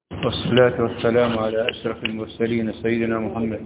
والصلاة والسلام على أشرف المرسلين سيدنا محمد.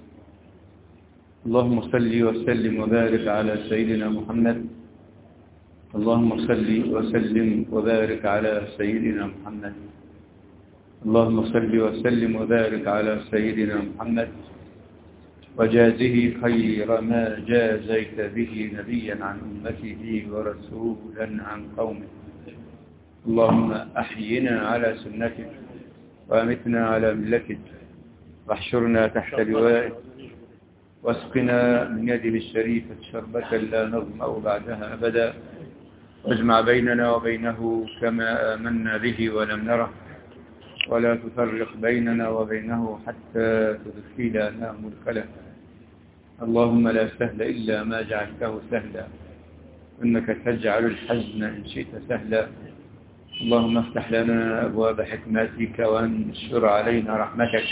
اللهم صل وسلم وبارك على سيدنا محمد. اللهم صل وسلم وبارك على سيدنا محمد. اللهم صل وسلم وبارك على سيدنا محمد وجازه خير ما جازيت به نبيا عن أمته ورسولا عن قومه. اللهم أحينا على سنتك وأمتنا على ملتك واحشرنا تحت لوائك واسقنا من يده الشريفة شربة لا نظمأ بعدها أبدا، واجمع بيننا وبينه كما آمنا به ولم نره، ولا تفرق بيننا وبينه حتى تدخلنا مدخله. اللهم لا سهل إلا ما جعلته سهلا، إنك تجعل الحزن إن شئت سهلا. اللهم افتح لنا أبواب حكمتك وانشر علينا رحمتك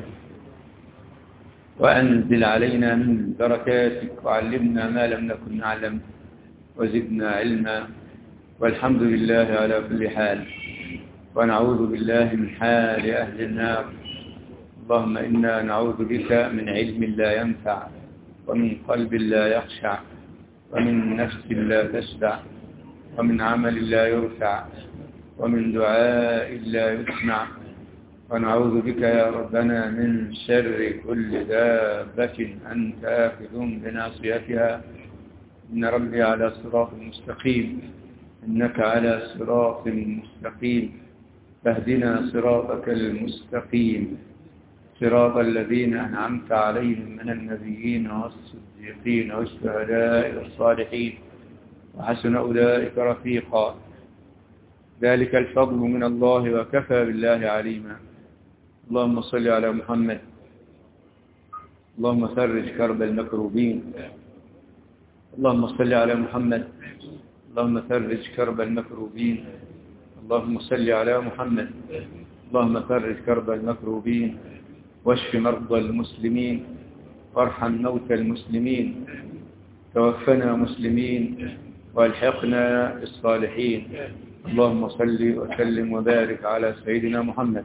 وأنزل علينا من بركاتك وعلمنا ما لم نكن نعلم وزدنا علما، والحمد لله على كل حال، ونعوذ بالله من حال أهل النار. اللهم إنا نعوذ بك من علم لا ينفع ومن قلب لا يخشع ومن نفس لا تشبع ومن عمل لا يرفع ومن دعاء لا يسمع. ونعوذ بك يا ربنا من شر كل دابة أنت آخذ بناصيتها. إن ربي على صراط مستقيم، إنك على صراط مستقيم، فاهدنا صراطك المستقيم، صراط الذين أنعمت عليهم من النبيين والصديقين والشهداء والصالحين وحسن أولئك رفيقا. ذلك الفضل من الله وكفى بالله عليما. اللهم صل على محمد. اللهم فرج كرب المكروبين. اللهم صل على محمد. اللهم فرج كرب المكروبين. اللهم صل على محمد. اللهم فرج كرب المكروبين واشف مرضى المسلمين وارحم موتى المسلمين. توفنا مسلمين والحقنا بالصالحين. اللهم صل وسلم وبارك على سيدنا محمد.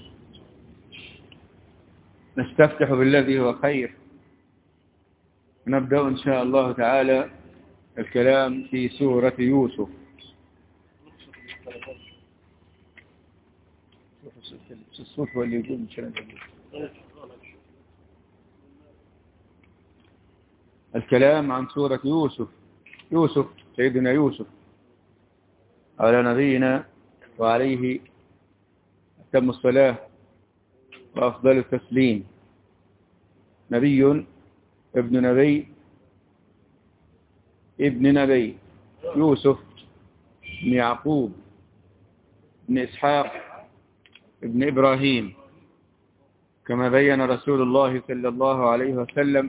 نستفتح بالذي هو خير، نبدأ إن شاء الله تعالى الكلام في سورة يوسف. الصوت هو اللي يقول الكلام عن سورة يوسف سيدنا يوسف على نبينا وعليه أتم الصلاة وأفضل التسليم. نبي ابن نبي يوسف بن يعقوب بن إسحاق ابن إبراهيم، كما بين رسول الله صلى الله عليه وسلم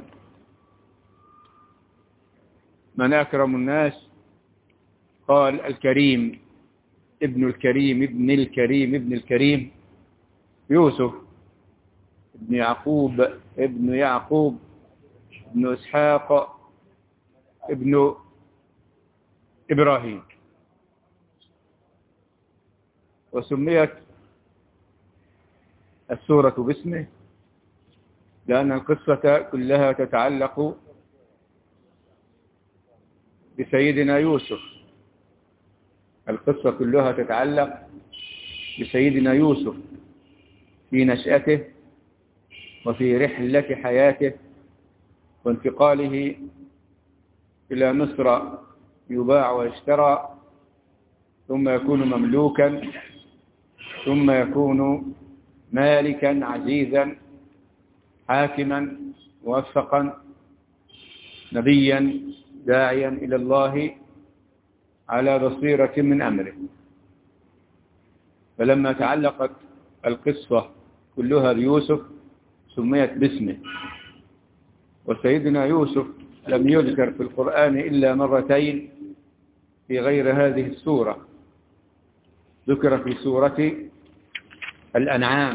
من أكرم الناس قال الكريم ابن الكريم ابن الكريم ابن الكريم يوسف ابن يعقوب ابن إسحاق ابن إبراهيم. وسميت السورة باسمه لأن القصة كلها تتعلق بسيدنا يوسف. القصة كلها تتعلق بسيدنا يوسف في نشأته وفي رحلة حياته وانتقاله إلى مصر يباع ويشترى، ثم يكون مملوكا، ثم يكون مالكا عزيزا حاكما موفقا نبيا داعيا إلى الله على بصيرة من أمره. فلما تعلقت القصة كلها بيوسف سميت باسمه. وسيدنا يوسف لم يذكر في القرآن إلا مرتين في غير هذه السورة. ذكر في سورة الأنعام،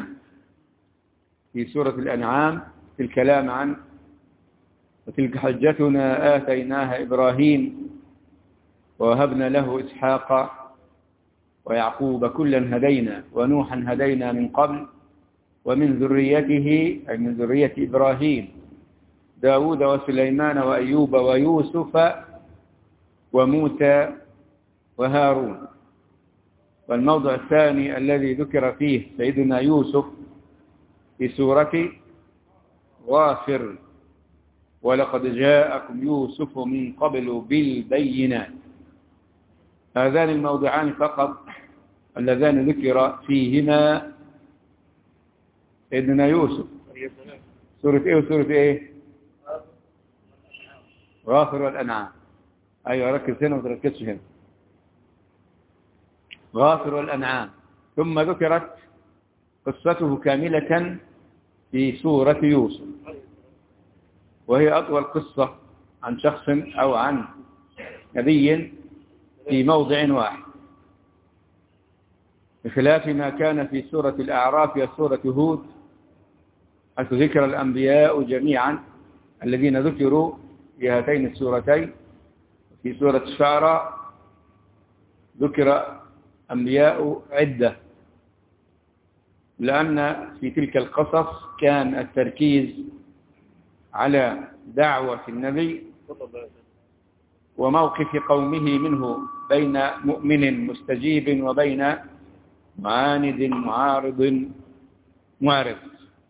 في الكلام عن وتلك حجتنا آتيناها إبراهيم ووهبنا له إسحاق ويعقوب كلا هدينا ونوحا هدينا من قبل ومن ذريته أي من ذرية إبراهيم داود وسليمان وأيوب ويوسف وموسى وهارون. والموضع الثاني الذي ذكر فيه سيدنا يوسف في سورة غافر ولقد جاءكم يوسف من قبل بالبينات. هذان الموضعان فقط اللذان ذكر فيهما سيدنا يوسف. سورة ايه وسورة ايه؟ غافر والأنعام. أيوة ركز هنا وتركزش هنا. غافر والأنعام. ثم ذكرت قصته كاملة في سورة يوسف، وهي أطول قصة عن شخص أو عن نبي في موضع واحد، بخلاف ما كان في سورة الأعراف وسورة هود، حيث ذكر الأنبياء جميعا الذين ذكروا في هاتين السورتين. في سورة الشعراء ذكر أنبياء عدة، لأن في تلك القصص كان التركيز على دعوة النبي وموقف قومه منه بين مؤمن مستجيب وبين معاند معارض معرض.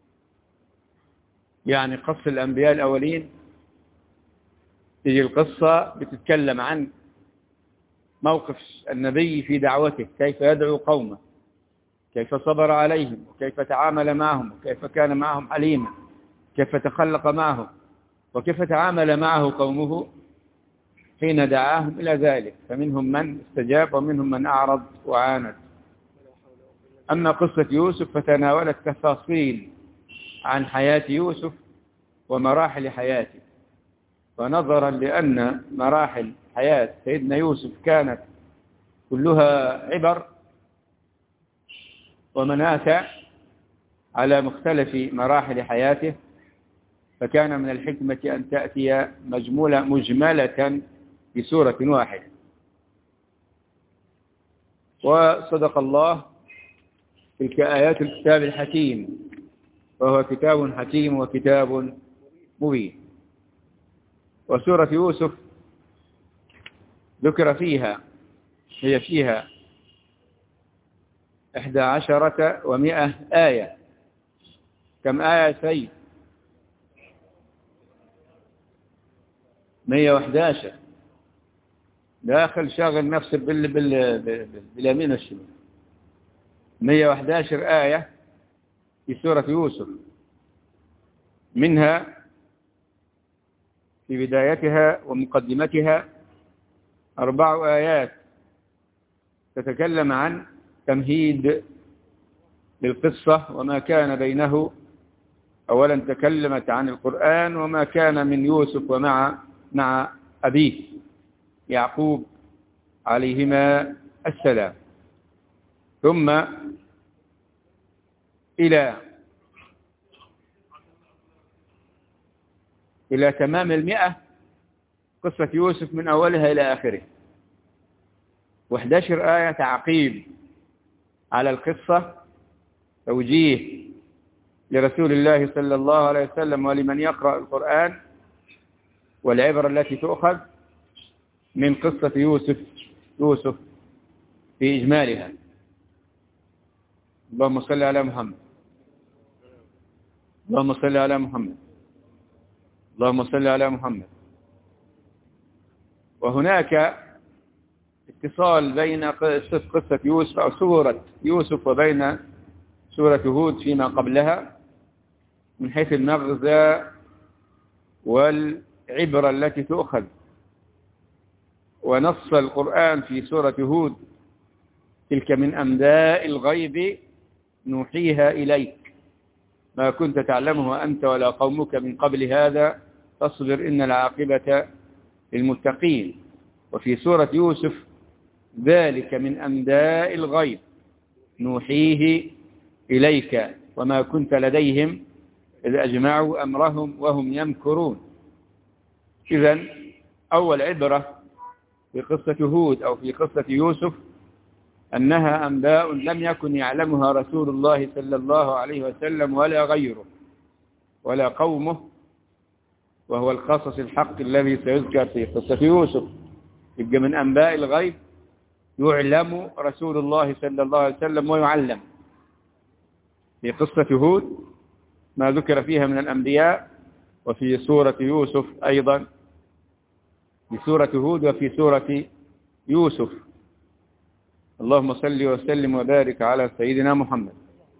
يعني قص الأنبياء الأولين تجي القصة بتتكلم عن موقف النبي في دعوته، كيف يدعو قومه، كيف صبر عليهم، وكيف تعامل معهم، وكيف كان معهم حليما، كيف تخلق معهم، وكيف تعامل معه قومه حين دعاهم إلى ذلك، فمنهم من استجاب ومنهم من أعرض وعاند. أما قصة يوسف فتناولت تفاصيل عن حياة يوسف ومراحل حياته، ونظرا لأن مراحل حياة سيدنا يوسف كانت كلها عبر ومنافع على مختلف مراحل حياته، فكان من الحكمة أن تأتي مجملة في سورة واحدة. وصدق الله تلك آيات الكتاب الحكيم، وهو كتاب حكيم وكتاب مبين. وسورة يوسف ذكر فيها، هي فيها 11 و100 آية. كم آية سيد؟ 111. داخل شاغل نفسه باليمين والشمال. 111 آية في سورة يوسف، منها في بدايتها ومقدمتها 4 آيات تتكلم عن تمهيد للقصة وما كان بينه. أولا تكلمت عن القرآن وما كان من يوسف مع أبيه يعقوب عليهما السلام، ثم إلى تمام 100 قصة يوسف من أولها إلى آخره، و11 آية تعقيب على القصة، توجيه لرسول الله صلى الله عليه وسلم ولمن يقرأ القرآن، والعبرة التي تؤخذ من قصة يوسف في إجمالها. اللهم صل على محمد، اللهم صل على محمد، اللهم صل على محمد. وهناك اتصال بين قصة يوسف أو سورة يوسف وبين سورة هود فيما قبلها من حيث المغزى والعبرة التي تؤخذ. ونص القرآن في سورة هود: تلك من أنباء الغيب نوحيها إليك ما كنت تعلمه أنت ولا قومك من قبل هذا فاصبر إن العاقبة للمتقين. وفي سورة يوسف: ذلك من أنباء الغيب نوحيه إليك وما كنت لديهم إذ أجمعوا أمرهم وهم يمكرون. إذن أول عبرة في قصة هود أو في قصة يوسف أنها أنباء لم يكن يعلمها رسول الله صلى الله عليه وسلم ولا غيره ولا قومه، وهو القصص الحق الذي سيذكر في قصة يوسف. يبقى من أنباء الغيب يعلم رسول الله صلى الله عليه وسلم ويعلم. في قصة هود ما ذكر فيها من الأنبياء، وفي سورة يوسف أيضا، في سورة هود وفي سورة يوسف. اللهم صل وسلم وبارك على سيدنا محمد.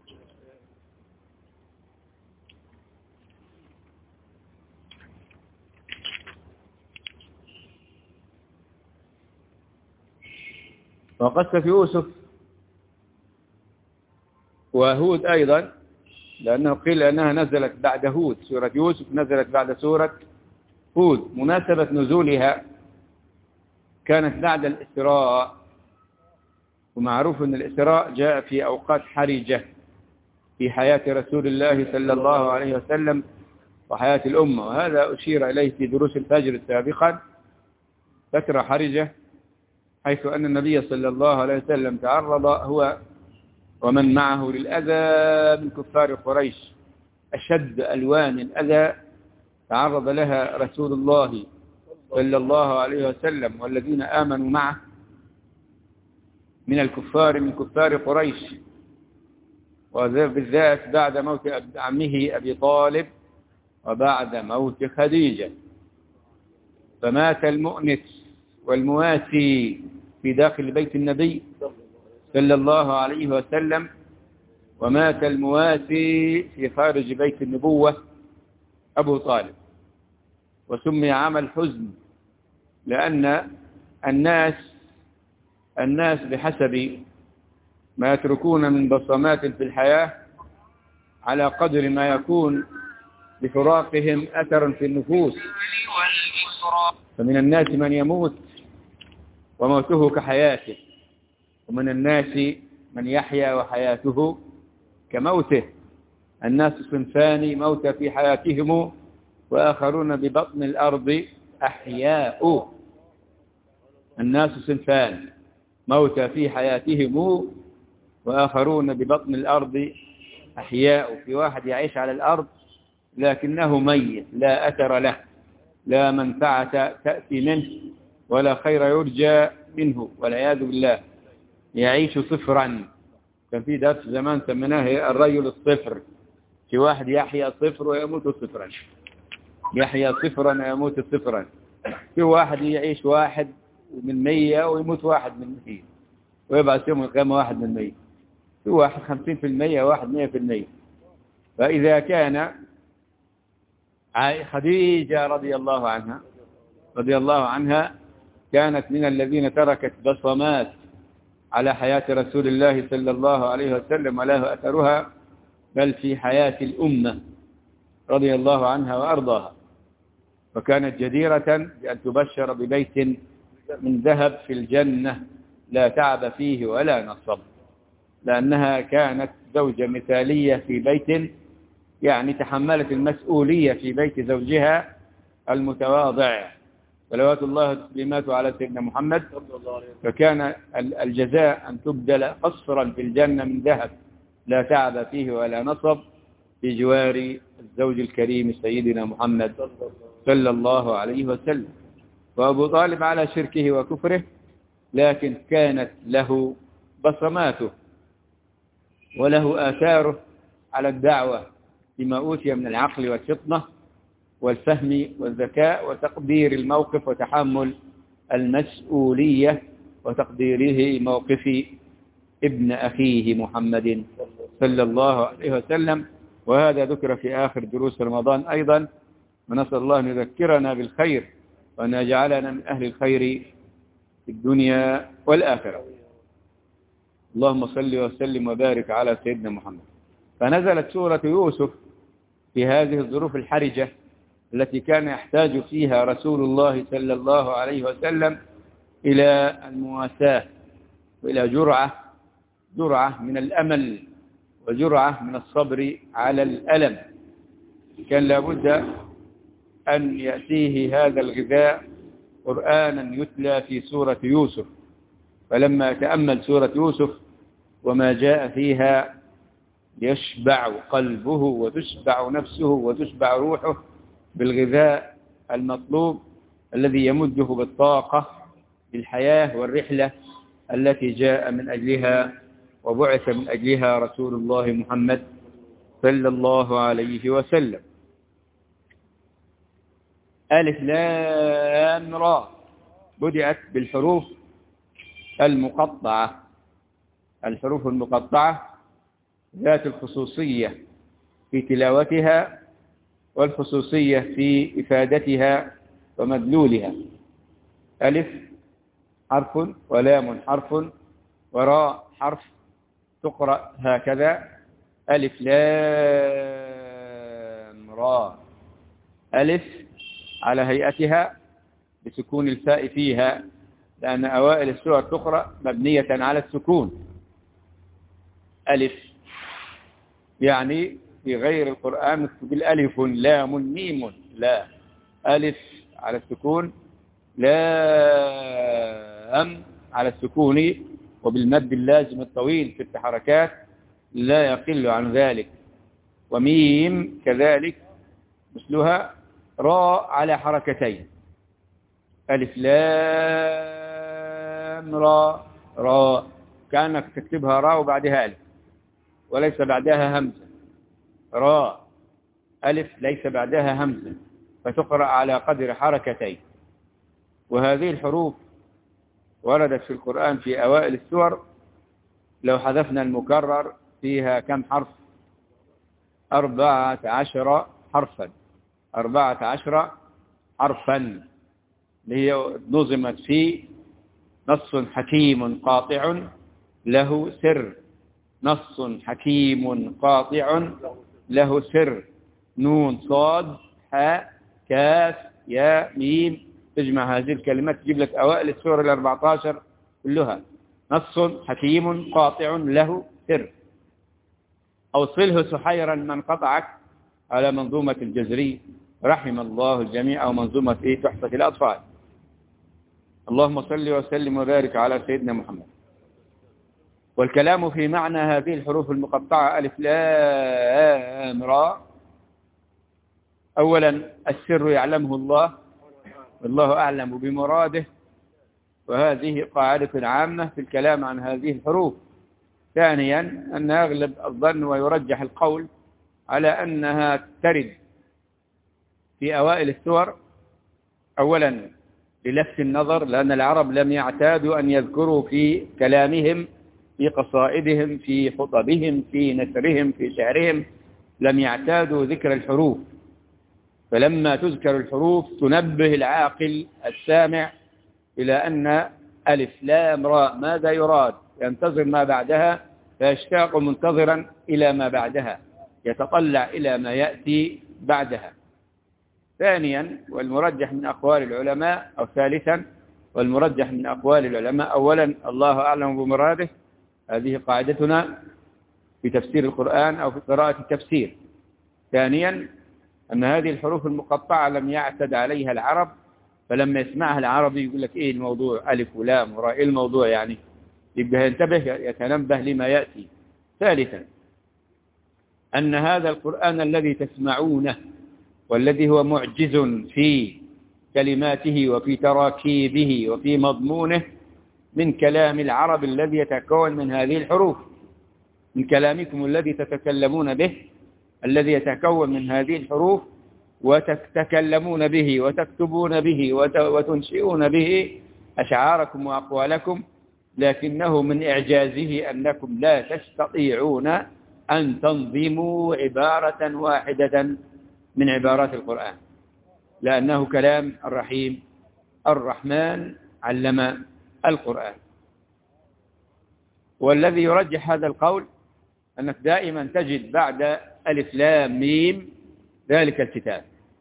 وقصة يوسف وهود أيضا، لأنه قيل أنها نزلت بعد هود. سورة يوسف نزلت بعد سورة هود. مناسبة نزولها كانت بعد الإسراء، ومعروف أن الإسراء جاء في أوقات حرجة في حياة رسول الله صلى الله عليه وسلم وحياة الأمة، وهذا أشير إليه في دروس الفجر السابقة. فترة حرجة حيث أن النبي صلى الله عليه وسلم تعرض هو ومن معه للأذى من كفار قريش، أشد ألوان الأذى تعرض لها رسول الله صلى الله عليه وسلم والذين آمنوا معه من الكفار، من كفار قريش، وبالذات بعد موت عمه أبي طالب وبعد موت خديجة. فمات المؤنس والمواسي في داخل بيت النبي صلى الله عليه وسلم، ومات المواسي في خارج بيت النبوة أبو طالب. وسمي عام الحزن لأن الناس بحسب ما يتركون من بصمات في الحياة على قدر ما يكون لفراقهم أثرا في النفوس. فمن الناس من يموت وموته كحياته، ومن الناس من يحيا وحياته كموته. الناس صنفان، موتى في حياتهم وآخرون ببطن الأرض أحياء. الناس صنفان، موتى في حياتهم وآخرون ببطن الأرض أحياء. في واحد يعيش على الأرض لكنه ميت، لا أثر له، لا منفعة تأتي منه ولا خير يرجى منه والعياذ بالله، يعيش صفرا. كان في درس زمان سميناه الرجل الصفر. في واحد يحيا صفر ويموت صفرا، يحيا صفرا ويموت صفرا. في واحد يعيش 1 من 100 ويموت 1 من 100 ويبعث يوم القيامة 1 من 100. في واحد 50% وواحد 100%. فإذا كان خديجة رضي الله عنها كانت من الذين تركت بصمات على حياة رسول الله صلى الله عليه وسلم وله أثرها، بل في حياة الأمة رضي الله عنها وأرضاها. وكانت جديرة بأن تبشر ببيت من ذهب في الجنة لا تعب فيه ولا نصب، لأنها كانت زوجة مثالية في بيت، يعني تحملت المسؤولية في بيت زوجها المتواضع صلوات الله وتسليماته على سيدنا محمد. فكان الجزاء أن تبدل قصرا في الجنة من ذهب لا تعب فيه ولا نصب في جوار الزوج الكريم سيدنا محمد صلى الله عليه وسلم. وأبو طالب على شركه وكفره، لكن كانت له بصماته وله آثاره على الدعوة بما أوتي من العقل والفطنة والفهم والذكاء وتقدير الموقف وتحمل المسؤولية وتقديره موقف ابن أخيه محمد صلى الله عليه وسلم. وهذا ذكر في آخر دروس رمضان أيضا. ونسأل الله أن يذكرنا بالخير وأن يجعلنا من أهل الخير في الدنيا والآخرة. اللهم صل وسلم وبارك على سيدنا محمد. فنزلت سورة يوسف في هذه الظروف الحرجة التي كان يحتاج فيها رسول الله صلى الله عليه وسلم إلى المواساة وإلى جرعة من الأمل وجرعة من الصبر على الألم. كان لابد أن يأتيه هذا الغذاء قرآنا يتلى في سورة يوسف، فلما تأمل سورة يوسف وما جاء فيها يشبع قلبه وتشبع نفسه وتشبع روحه بالغذاء المطلوب الذي يمده بالطاقة للحياة والرحلة التي جاء من أجلها وبعث من أجلها رسول الله محمد صلى الله عليه وسلم. ألف لام را بدأت بالحروف المقطعة. الحروف المقطعة ذات الخصوصية في تلاوتها والخصوصية في إفادتها ومدلولها. ألف حرف ولام حرف وراء حرف تقرأ هكذا: ألف لام را. ألف على هيئتها بسكون الفاء فيها، لأن أوائل السور تقرأ مبنية على السكون. ألف يعني في غير القرآن نكتب الألف لام ميم، لا، ألف على السكون، لام على السكون وبالمد اللازم الطويل في الحركات لا يقل عن ذلك، وميم كذلك مثلها، راء على حركتين. ألف لام را، راء كأنك تكتبها راء وبعدها ألف وليس بعدها همزة. راء ألف ليس بعدها همزة فتقرأ على قدر حركتين. وهذه الحروف وردت في القرآن في أوائل السور. لو حذفنا المكرر فيها كم حرف؟ 14 حرفا. 14 حرفا هي نظمت في نص حكيم قاطع له سر. نص حكيم قاطع له سر. نون صاد حاء كاف ياء ميم، تجمع هذه الكلمات تجيب لك أوائل السور 14 كلها. نص حكيم قاطع له سر. أوصله سحيرا من قطعك على منظومة الجزري رحم الله الجميع، أو منظومة تحفة الأطفال. اللهم صل وسلم وبارك على سيدنا محمد. والكلام في معنى هذه الحروف المقطعة ألف لام را. أولا السر يعلمه الله والله أعلم بمراده، وهذه قاعدة عامة في الكلام عن هذه الحروف. ثانيا أن أغلب الظن ويرجح القول على أنها ترد في أوائل السور، أولا للفت النظر، لأن العرب لم يعتادوا أن يذكروا في كلامهم في قصائدهم في خطبهم في نثرهم في شعرهم، لم يعتادوا ذكر الحروف. فلما تذكر الحروف تنبه العاقل السامع إلى أن ألف لام راء ماذا يراد، ينتظر ما بعدها فيشتاق منتظرا إلى ما بعدها، يتطلع إلى ما يأتي بعدها. ثانيا والمرجح من أقوال العلماء، أو ثالثا والمرجح من أقوال العلماء، أولا الله أعلم بمراده، هذه قاعدتنا في تفسير القرآن أو في قراءة التفسير. ثانيا أن هذه الحروف المقطعة لم يعتد عليها العرب، فلما يسمعها العربي يقول لك إيه الموضوع ألف ولام وراء، إيه الموضوع يعني، يبقى ينتبه يتنبه لما يأتي. ثالثا أن هذا القرآن الذي تسمعونه والذي هو معجز في كلماته وفي تراكيبه وفي مضمونه من كلام العرب الذي يتكون من هذه الحروف، من كلامكم الذي تتكلمون به الذي يتكون من هذه الحروف وتتكلمون به وتكتبون به وتنشئون به أشعاركم وأقوالكم، لكنه من إعجازه أنكم لا تستطيعون أن تنظموا عبارة واحدة من عبارات القرآن، لأنه كلام الرحيم الرحمن علم القرآن. والذي يرجح هذا القول أنك دائما تجد بعد ألف لام ميم ذلك الكتاب.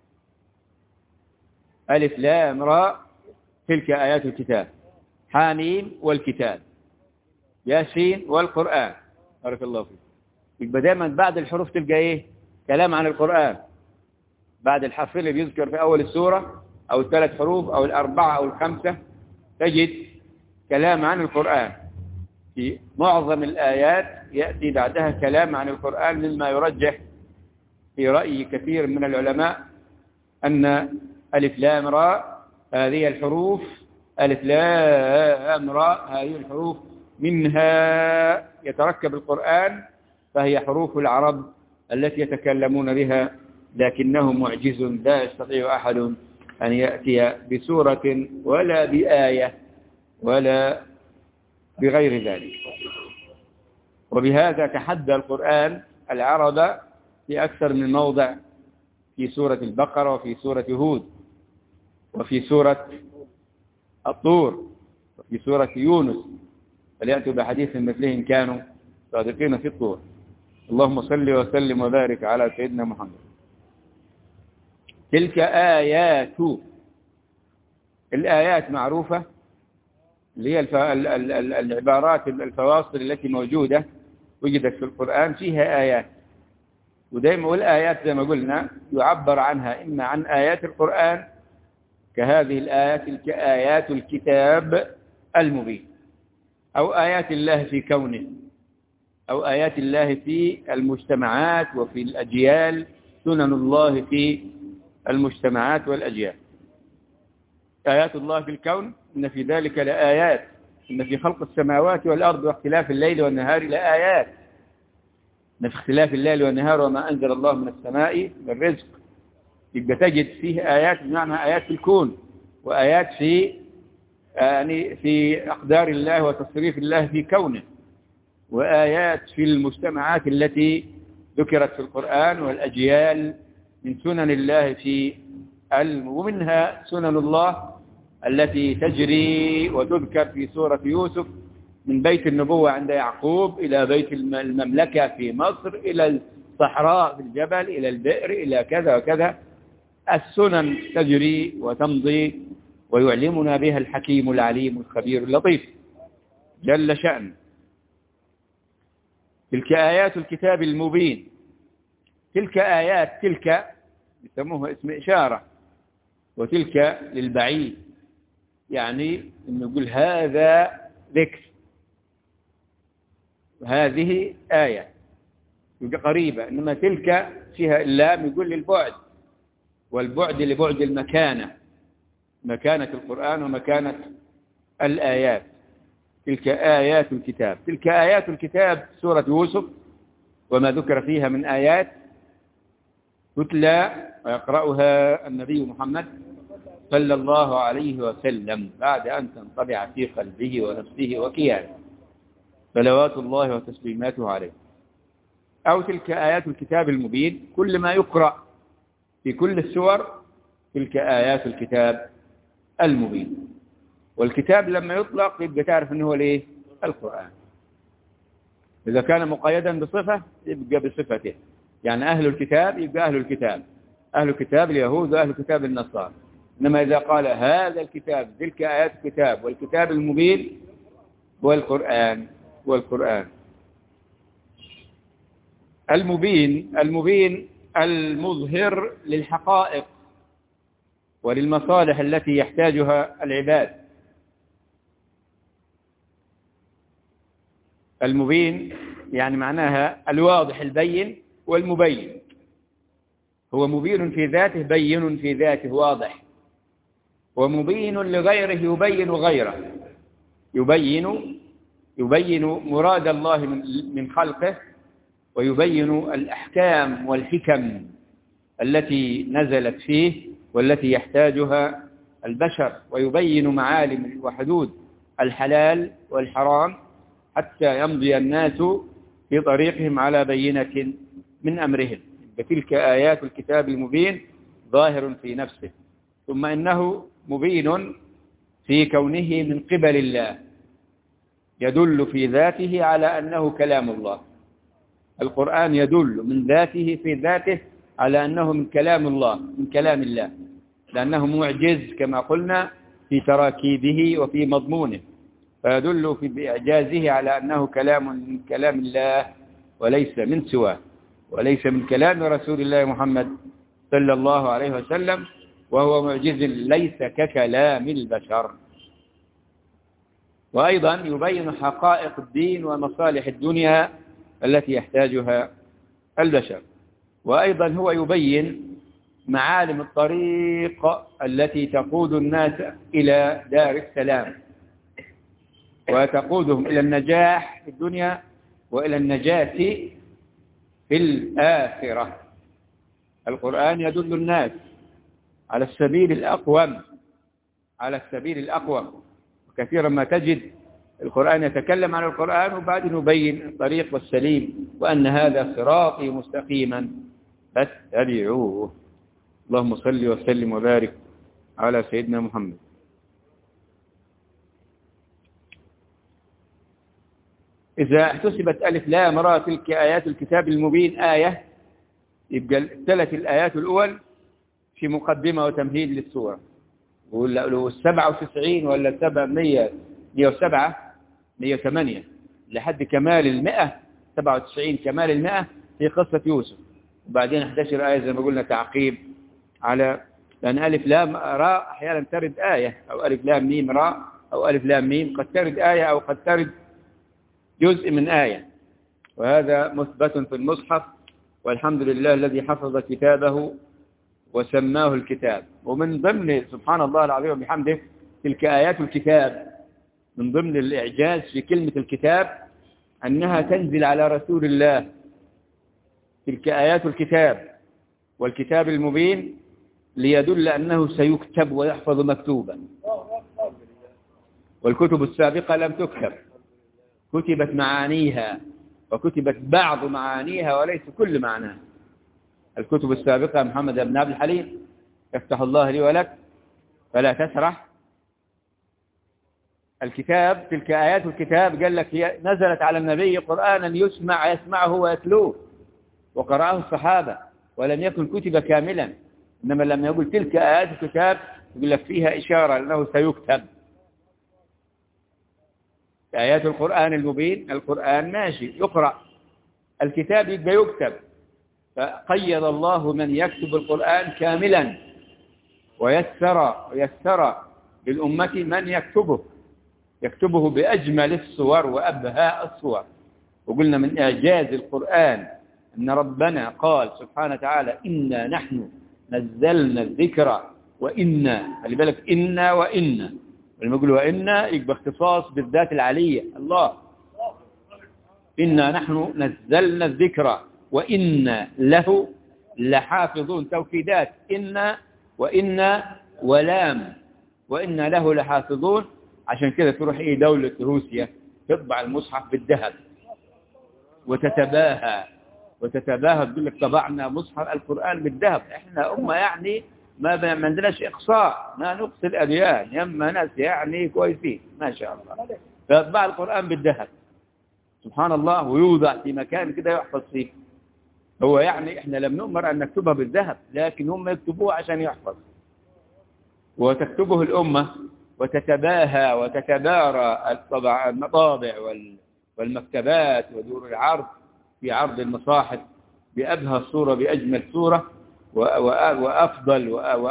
ألف لام راء تلك آيات الكتاب، حاميم والكتاب، ياسين والقرآن. بارك الله فيك. يبقى دائما بعد الحروف تلقى إيه؟ كلام عن القرآن. بعد الحرف اللي بيذكر في أول السورة أو الثلاث حروف أو الأربعة أو الخمسة تجد كلام عن القرآن. في معظم الآيات يأتي بعدها كلام عن القرآن، مما يرجح في رأي كثير من العلماء أن ألف لام راء هذه الحروف، ألف لام راء هذه الحروف منها يتركب القرآن، فهي حروف العرب التي يتكلمون بها، لكنه معجز لا يستطيع أحد أن يأتي بسورة ولا بآية ولا بغير ذلك. وبهذا تحدى القرآن العرب في أكثر من موضع، في سورة البقرة وفي سورة هود وفي سورة الطور وفي سورة يونس، فليأتوا بحديث مثله إن كانوا صادقين في الطور. اللهم صل وسلم وبارك على سيدنا محمد. تلك آيات، الآيات معروفة، اللي هي العبارات الفواصل التي موجودة وجدت في القرآن فيها آيات. ودائما والآيات زي ما قلنا يعبر عنها إما عن آيات القرآن كهذه الآيات، تلك آيات الكتاب المبين، أو آيات الله في كونه، أو آيات الله في المجتمعات وفي الأجيال، سنن الله في المجتمعات والأجيال. آيات الله في الكون، إن في ذلك لآيات، إن في خلق السماوات والأرض واختلاف الليل والنهار لآيات، إن في اختلاف الليل والنهار وما أنزل الله من السماء من رزق. يبقى تجد فيه آيات بمعنى آيات في الكون، وآيات في يعني في أقدار الله وتصريف الله في كونه، وآيات في المجتمعات التي ذكرت في القرآن والأجيال من سنن الله في ومنها سنن الله التي تجري وتذكر في سورة يوسف، من بيت النبوة عند يعقوب إلى بيت المملكة في مصر، إلى الصحراء في الجبل، إلى البئر، إلى كذا وكذا. السنن تجري وتمضي ويعلمنا بها الحكيم العليم الخبير اللطيف جل شأن. تلك آيات الكتاب المبين. تلك آيات، تلك يسموها اسم إشارة، وتلك للبعيد، يعني نقول هذا ذكر، هذه آية يبقى قريبة. إنما تلك فيها اللام يقول للبعد، والبعد لبعد المكانة، مكانة القرآن ومكانة الآيات. تلك آيات الكتاب. تلك آيات الكتاب سورة يوسف وما ذكر فيها من آيات تتلى ويقرأها النبي محمد صلى الله عليه وسلم بعد أن تنطبع في قلبه ونفسه وكيانه، صلوات الله وتسليماته عليه. أو تلك آيات الكتاب المبين، كل ما يقرأ في كل السور تلك آيات الكتاب المبين. والكتاب لما يطلق يبقى تعرف أنه هو ليه القرآن. إذا كان مقيدا بصفة يبقى بصفته، يعني أهل الكتاب يبقى أهل الكتاب، أهل الكتاب اليهود وأهل الكتاب النصارى. إنما إذا قال هذا الكتاب تلك آيات الكتاب والكتاب المبين هو القرآن، هو القرآن المبين. المبين المظهر للحقائق وللمصالح التي يحتاجها العباد. المبين يعني معناها الواضح البين والمبين. هو مبين في ذاته، بين في ذاته، واضح، ومبين لغيره يبين غيره، يبين مراد الله من خلقه، ويبين الأحكام والحكم التي نزلت فيه والتي يحتاجها البشر، ويبين معالم وحدود الحلال والحرام حتى يمضي الناس في طريقهم على بينة من أمرهم. فتلك آيات الكتاب المبين ظاهر في نفسه، ثم إنه مبين في كونه من قبل الله، يدل في ذاته على أنه كلام الله. القرآن يدل من ذاته في ذاته على أنه من كلام الله، من كلام الله، لأنه معجز كما قلنا في تراكيبه وفي مضمونه، فيدل بإعجازه على أنه كلام من كلام الله وليس من سواه، وليس من كلام رسول الله محمد صلى الله عليه وسلم، وهو معجز ليس ككلام البشر. وأيضا يبين حقائق الدين ومصالح الدنيا التي يحتاجها البشر. وأيضا هو يبين معالم الطريق التي تقود الناس إلى دار السلام وتقودهم إلى النجاح في الدنيا وإلى النجاة في الآخرة. القرآن يدل الناس على السبيل الأقوم، على السبيل الأقوم. وكثيرا ما تجد القرآن يتكلم عن القرآن وبعدين يبين الطريق والسليم وأن هذا صراطي مستقيما فاتبعوه. اللهم صل وسلم وبارك على سيدنا محمد. إذا احتسبت ألف لام را تلك آيات الكتاب المبين آية، يبقى الثلاث الآيات الأول في مقدمة وتمهيد للسورة، وال97 ولا 700 107 108 لحد كمال 197 كمال 100 في قصة يوسف. وبعدين 11 آية زي ما قلنا تعقيب على، لأن ألف لام راء أحيانا ترد آية، أو ألف لام ميم راء، أو ألف لام ميم قد ترد آية أو قد ترد جزء من آية، وهذا مثبت في المصحف. والحمد لله الذي حفظ كتابه وسماه الكتاب. ومن ضمن سبحان الله العظيم وبحمده تلك آيات الكتاب، من ضمن الإعجاز في كلمة الكتاب أنها تنزل على رسول الله. تلك آيات الكتاب والكتاب المبين ليدل أنه سيكتب ويحفظ مكتوبا، والكتب السابقة لم تكتب، كتبت معانيها وكتبت بعض معانيها وليس كل معناها. الكتب السابقة محمد بن عبد الحليم يفتح الله لي ولك فلا تسرح. الكتاب تلك آيات الكتاب قال لك هي نزلت على النبي قرآنا يسمعه ويتلوه، وقرأه الصحابة، ولم يكن كتب كاملا. إنما لما يقول تلك آيات الكتاب يقول لك فيها إشارة لأنه سيكتب. آيات القرآن المبين، القرآن ماشي يقرأ، الكتاب يبقى يكتب. فقيد الله من يكتب القرآن كاملا ويسر للأمة من يكتبه بأجمل الصور وأبهاء الصور. وقلنا من إعجاز القرآن أن ربنا قال سبحانه وتعالى إنا نحن نزلنا الذكر وإنا، خلي بالك إنا وإنا، ولما يقول وإنا يبقى اختصاص بالذات العلية الله. إنا نحن نزلنا الذكر وإنا له لحافظون، توكيدات إنا وإنا ولام، وإنا له لحافظون. عشان كده تروح دولة روسيا تطبع المصحف بالذهب وتتباهى تقول لك طبعنا مصحف القرآن بالذهب. احنا أمة يعني ما عندناش إقصاء، ما نقصي الأديان، يما ناس يعني كويسين ما شاء الله. فيطبع القرآن بالذهب سبحان الله، ويوضع في مكان كده يحفظ فيه. هو يعني احنا لم نؤمر أن نكتبها بالذهب، لكن هم يكتبوه عشان يحفظ. وتكتبه الأمة وتتباهى وتتبارى المطابع والمكتبات ودور العرض في عرض المصاحف بأبهى صورة بأجمل صورة وأفضل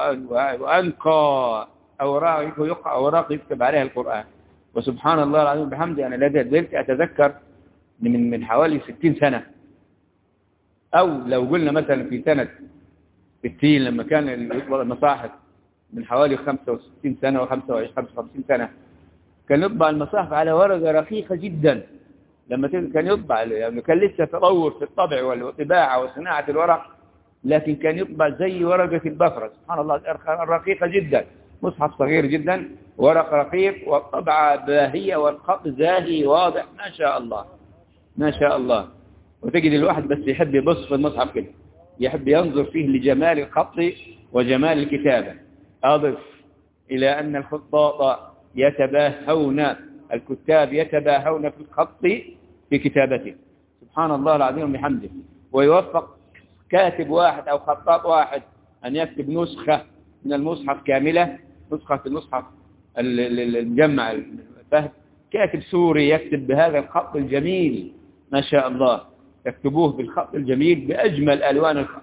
وأنقى أوراق يكتب عليها القرآن. وسبحان الله العظيم بحمده أنا لازلت أتذكر من حوالي 60 سنة، أو لو قلنا مثلا في سنة 60 لما كان المصاحف من حوالي 65 سنة و55 سنة، كان يطبع المصاحف على ورقة رقيقة جدا. لما كان يطبع يعني كان لسه تطور في الطبع والطباعة وصناعة الورق، لكن كان يطبع زي ورقة البفرة سبحان الله، رقيقة جدا، مصحف صغير جدا، ورق رقيق والطبعة باهية والخط زاهي واضح ما شاء الله ما شاء الله. وتجد الواحد بس يحب يبص في المصحف كده، يحب ينظر فيه لجمال الخط وجمال الكتابة. أضف إلى أن الخطاط يتباهون، الكتاب يتباهون في الخط في كتابته سبحان الله العظيم بحمده. ويوفق كاتب واحد أو خطاط واحد أن يكتب نسخة من المصحف كاملة، نسخة المصحف المجمع الفهد، كاتب سوري يكتب بهذا الخط الجميل ما شاء الله، يكتبوه بالخط الجميل بأجمل ألوان الخط،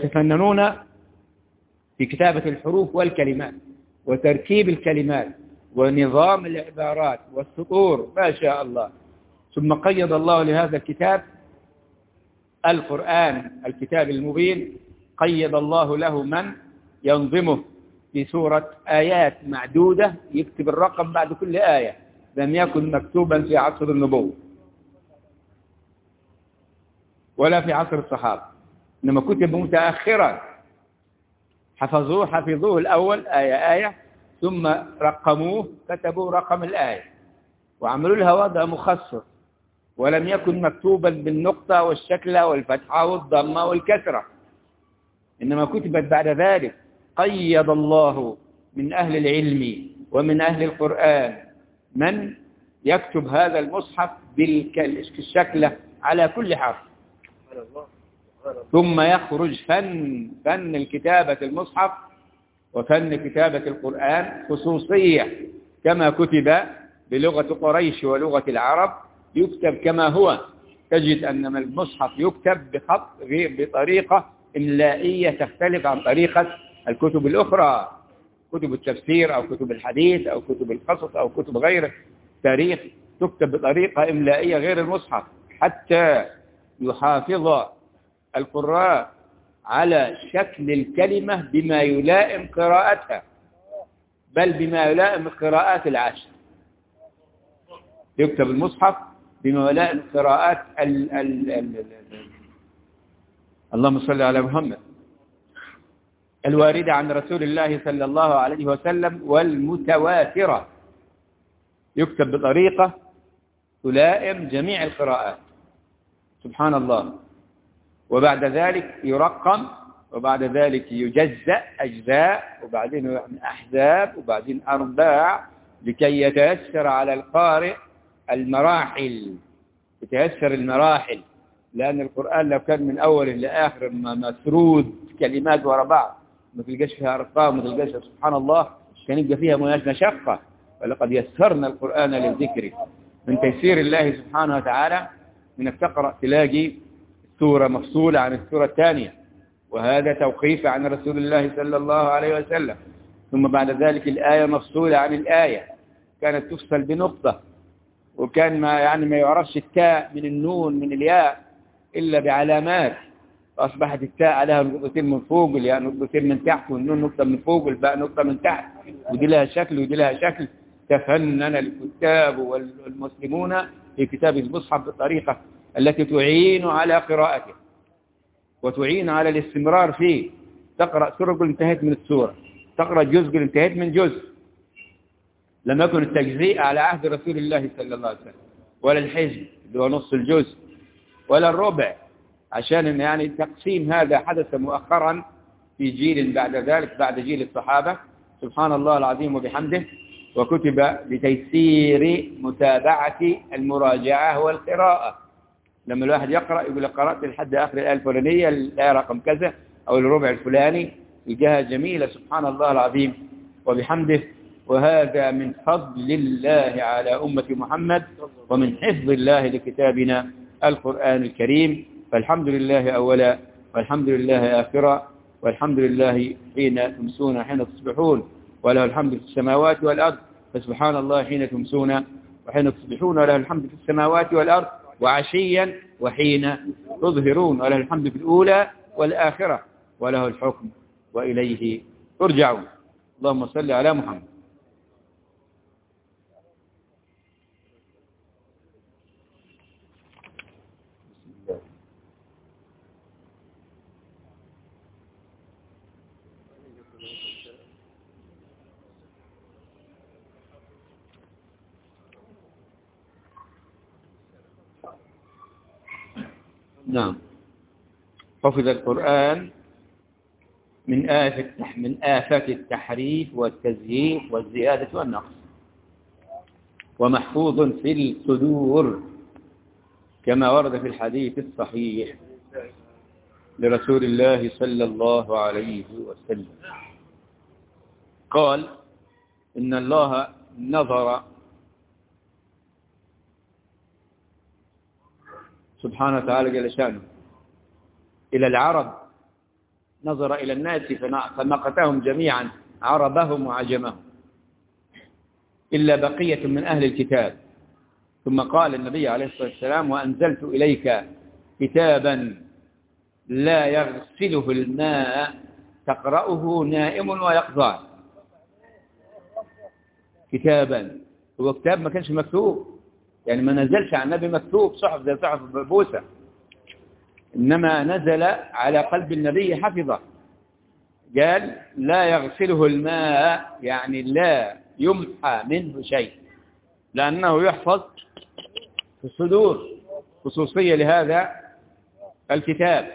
ويتفننون في كتابة الحروف والكلمات وتركيب الكلمات ونظام العبارات والسطور ما شاء الله. ثم قيض الله لهذا الكتاب القرآن الكتاب المبين، قيض الله له من ينظمه في سورة آيات معدودة، يكتب الرقم بعد كل آية، لم يكن مكتوبا في عصر النبوة ولا في عصر الصحابة، إنما كتب متأخرا، حفظوه الأول آية آية، ثم رقموه، كتبوا رقم الآية وعملوا لها وضع مخصص، ولم يكن مكتوبا بالنقطة والشكلة والفتحة والضمة والكسرة، إنما كتبت بعد ذلك. قيض الله من أهل العلم ومن أهل القرآن من يكتب هذا المصحف بالشكلة على كل حرف، ثم يخرج فن الكتابة المصحف وفن كتابة القرآن خصوصية كما كتب بلغة قريش ولغة العرب، يكتب كما هو. تجد أن المصحف يكتب بخط غير بطريقة إملائية تختلف عن طريقة الكتب الأخرى، كتب التفسير أو كتب الحديث أو كتب القصص أو كتب غير تاريخ، تكتب بطريقة إملائية غير المصحف، حتى يحافظ القراء على شكل الكلمة بما يلائم قراءتها، بل بما يلائم القراءات العشر. يكتب المصحف بما يلائم القراءات اللهم صل على محمد الواردة عن رسول الله صلى الله عليه وسلم والمتواترة، يكتب بطريقة تلائم جميع القراءات، سبحان الله. وبعد ذلك يرقم، وبعد ذلك يجزأ أجزاء، وبعدين أحزاب، وبعدين أرباع، لكي يتيسر على القارئ المراحل، يتيسر المراحل، لأن القرآن لو كان من أول لآخر مسرود كلمات وراء بعض، ما تلقاش فيها أرقام، ما تلقاش، سبحان الله، كان يبقى فيها مشقة. ولقد يسرنا القرآن للذكر، من تيسير الله سبحانه وتعالى انك تقرأ تلاقي سورة مفصولة عن السورة الثانية، وهذا توقيف عن رسول الله صلى الله عليه وسلم. ثم بعد ذلك الآية مفصولة عن الآية، كانت تفصل بنقطة، وكان ما يعرفش التاء من النون من الياء إلا بعلامات، فأصبحت التاء عليها نقطتين من فوق، والياء نقطتين من تحت، والنون نقطة من فوق، والباء نقطة من تحت، ودي لها شكل ودي لها شكل. تفنن الكتاب والمسلمون في كتاب المصحف بالطريقة التي تعين على قراءته وتعين على الاستمرار فيه. تقرأ سورة قل انتهيت من السورة، تقرأ جزء قل انتهيت من جزء. لم يكن التجزيء على عهد رسول الله صلى الله عليه وسلم، ولا الحزب اللي هو نص الجزء، ولا الربع، عشان تقسيم هذا حدث مؤخرا في جيل بعد ذلك، بعد جيل الصحابة، سبحان الله العظيم وبحمده. وكتب لتيسير متابعة المراجعة والقراءة. لما الواحد يقرأ يقول قرأت لحد آخر الآية الفلانية، الآية رقم كذا أو الربع الفلاني، الجهة جميلة سبحان الله العظيم وبحمده. وهذا من فضل الله على أمة محمد، ومن حفظ الله لكتابنا القرآن الكريم. فالحمد لله أولا، والحمد لله آخرا، والحمد لله حين تمسون حين تصبحون، وله الحمد في السماوات والأرض. فسبحان الله حين تمسون وحين تصبحون، وله الحمد في السماوات والأرض، وعشيا وحين تظهرون، وله الحمد في الأولى والآخرة، وله الحكم وإليه ترجعون. اللهم صل على محمد. نعم. حفظ القرآن من آفة التحريف والتزييف والزيادة والنقص، ومحفوظ في الصدور كما ورد في الحديث الصحيح لرسول الله صلى الله عليه وسلم قال: إن الله نظر سبحانه وتعالى جل شأنه إلى العرب، نظر إلى الناس فنقتهم جميعا، عربهم وعجمهم، إلا بقية من أهل الكتاب. ثم قال النبي عليه الصلاة والسلام: وأنزلت إليك كتابا لا يغسله الماء تقرأه نائم ويقظان. كتابا، هو كتاب ما كانش مكتوب، يعني ما نزلش على النبي مكتوب صحف زي صحف موسى، إنما نزل على قلب النبي حفظه. قال لا يغسله الماء، يعني لا يمحى منه شيء، لأنه يحفظ في الصدور، خصوصية لهذا الكتاب.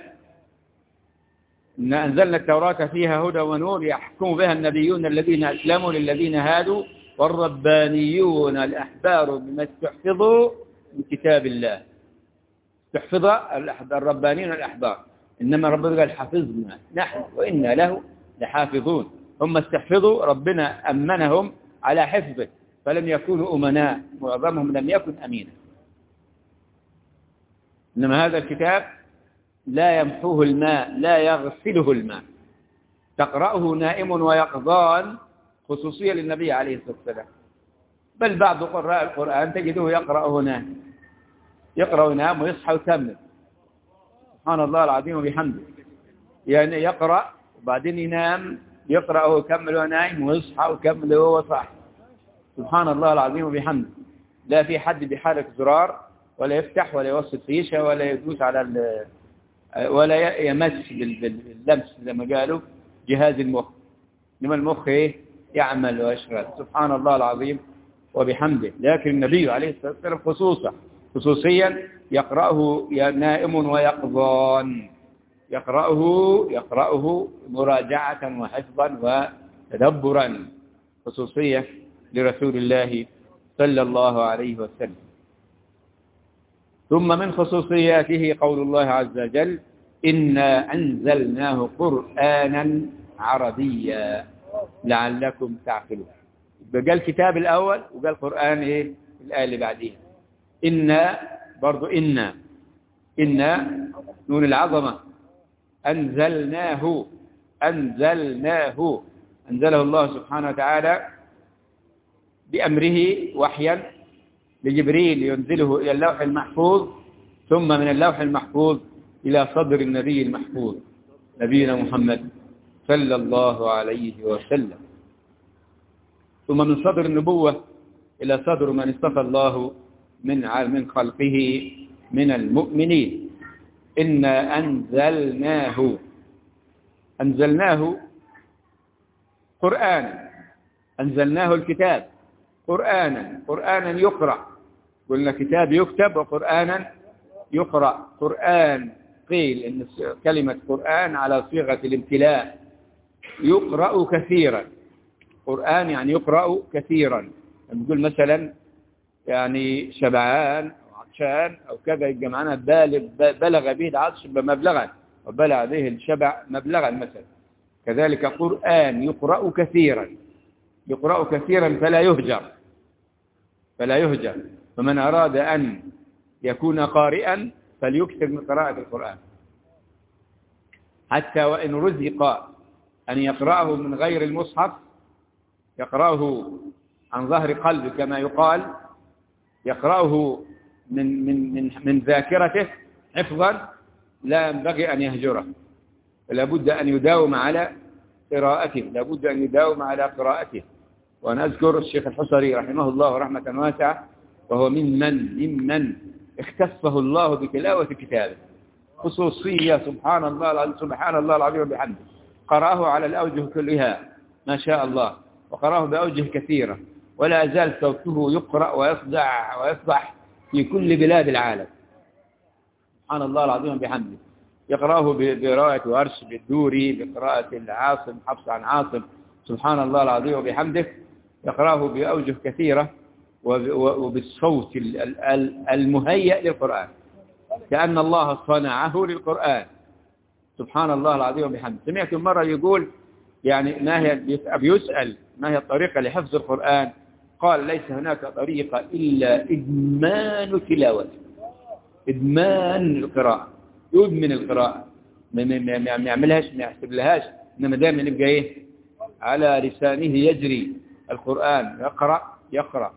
إن أنزلنا التوراة فيها هدى ونور يحكم بها النبيون الذين أسلموا للذين هادوا والربانيون الأحبار بما استحفظوا من كتاب الله. استحفظ الربانيون الأحبار، إنما ربنا قال حفظنا نحن وإنا له لحافظون. هم استحفظوا، ربنا أمنهم على حفظه، فلم يكونوا أمناء، معظمهم لم يكن أمينا. إنما هذا الكتاب لا يمحوه الماء، لا يغسله الماء، تقرأه نائم ويقظان، خصوصية للنبي عليه الصلاة والسلام. بل بعض قراء القرآن تجده يقرأه نائم، يقرأ ينام ويصحى ويكمل. سبحان الله العظيم وبحمده. يعني يقرأ وبعدين ينام، يقرأ ويكمل ونائم، ويصحى ويكمل وهو صاحي. سبحان الله العظيم وبحمده. لا في حد بيحرك زرار ولا يفتح ولا يوصل فيشة ولا يدوس على ولا يمس باللمس زي ما قالوا جهاز المخ، إنما المخ يعمل ويشغل. سبحان الله العظيم وبحمده. لكن النبي عليه الصلاة والسلام خصوصيا يقرأه نائم ويقظان، يقرأه مراجعة وحفظا وتدبرا، خصوصية لرسول الله صلى الله عليه وسلم. ثم من خصوصياته قول الله عز وجل: إنا أنزلناه قرآنا عربيا لعلكم تعقلون. قال الكتاب الأول وقال قرآن الآية اللي بعديها. إنا برضو إنا نون العظمة. أنزلناه أنزله الله سبحانه وتعالى بأمره وحيا لجبريل ينزله إلى اللوح المحفوظ، ثم من اللوح المحفوظ إلى صدر النبي المحفوظ نبينا محمد صلى الله عليه وسلم، ثم من صدر النبوة إلى صدر من اصطفى الله من خلقه من المؤمنين. إنا أنزلناه قرآنا، أنزلناه الكتاب قرآنا يقرأ. قلنا كتاب يكتب وقرآنا يقرأ. قرآن قيل إن كلمة قرآن على صيغة الامتلاء، يقرأ كثيرا. قرآن يعني يقرأ كثيرا. نقول مثلا يعني شبعان أو عطشان أو كذا، يبقى معناها بلغ به العطش مبلغا، وبلغ به الشبع مبلغا مثلا. كذلك قرآن يقرأ كثيرا فلا يهجر. فمن أراد أن يكون قارئا فليكثر من قراءة القرآن، حتى وإن رزق أن يقرأه من غير المصحف، يقرأه عن ظهر قلب كما يقال، يقرأه من ذاكرته حفظا، لا ينبغي أن يهجره، فلا بد أن يداوم على قراءته. وأنا أذكر الشيخ الحصري رحمه الله رحمة واسعة، وهو ممن اختصه الله بتلاوة كتابه خصوصية. سبحان الله العظيم وبحمده. قرأه على الأوجه كلها ما شاء الله، وقرأه بأوجه كثيرة، ولا زال صوته يقرأ ويصدح في كل بلاد العالم. سبحان الله العظيم وبحمده. يقرأه برواية ورش بالدوري، بقراءة العاصم حفص عن عاصم. سبحان الله العظيم وبحمده. يقرأه بأوجه كثيرة وبالصوت المهيئ للقرآن، كأن الله صنعه للقرآن. سبحان الله العظيم وبحمده. سمعت مرة يقول يعني بيسأل ما هي الطريقة لحفظ القرآن؟ قال ليس هناك طريقة إلا إدمان تلاوته، إدمان القراءة، يدمن القراءة، ما يعملهاش، ما يحسب لهاش، إنما دائما يبقى على لسانه يجري القرآن، يقرأ يقرأ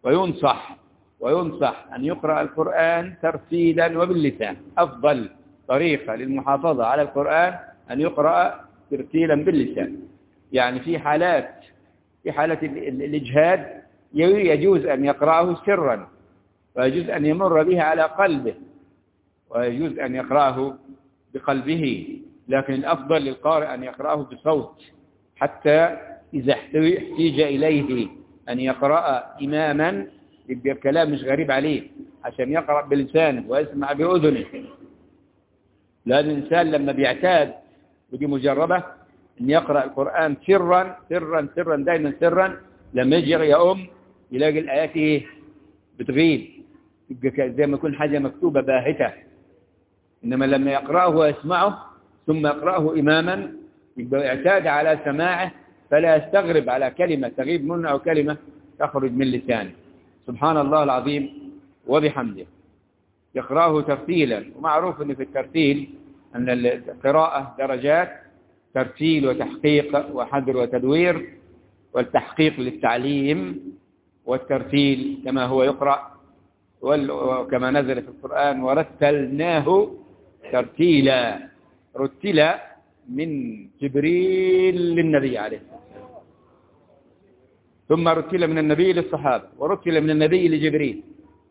وينصح أن يقرأ القرآن ترتيلا وباللسان. أفضل طريقة للمحافظة على القرآن أن يقرأ ترتيلا باللسان. يعني في حالة الإجهاد يجوز أن يقرأه سرا، ويجوز أن يمر به على قلبه، ويجوز أن يقرأه بقلبه، لكن الأفضل للقارئ أن يقرأه بصوت، حتى إذا احتيج إليه أن يقرأ إماما يبقى الكلام مش غريب عليه، عشان يقرأ بلسانه ويسمع بأذنه. لأن الإنسان لما بيعتاد، ودي مجربة، أن يقرأ القرآن سرا دائما سرا، لما يجي يقوم يلاقي الآيات بتغيب، يبقى زي ما يكون حاجة مكتوبة باهتة. إنما لما يقرأه ويسمعه ثم يقرأه إماما يبقى اعتاد على سماعه، فلا يستغرب على كلمة تغيب منه أو كلمة تخرج من لسانه. سبحان الله العظيم وبحمده. يقرأه ترتيلا، ومعروف أن في الترتيل أن القراءة درجات: ترتيل وتحقيق وحذر وتدوير. والتحقيق للتعليم، والترتيل كما هو يقرأ وكما نزل في القرآن: ورتلناه ترتيلا. رتل من جبريل للنبي عليه الصلاة والسلام، ثم رتل من النبي للصحابة، ورتل من النبي لجبريل.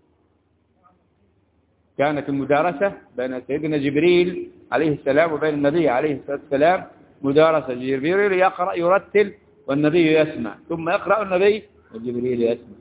كانت المدارسة بين سيدنا جبريل عليه السلام وبين النبي عليه الصلاة والسلام مدارسة. جبريل يقرأ يرتل والنبي يسمع، ثم يقرأ النبي وجبريل يسمع.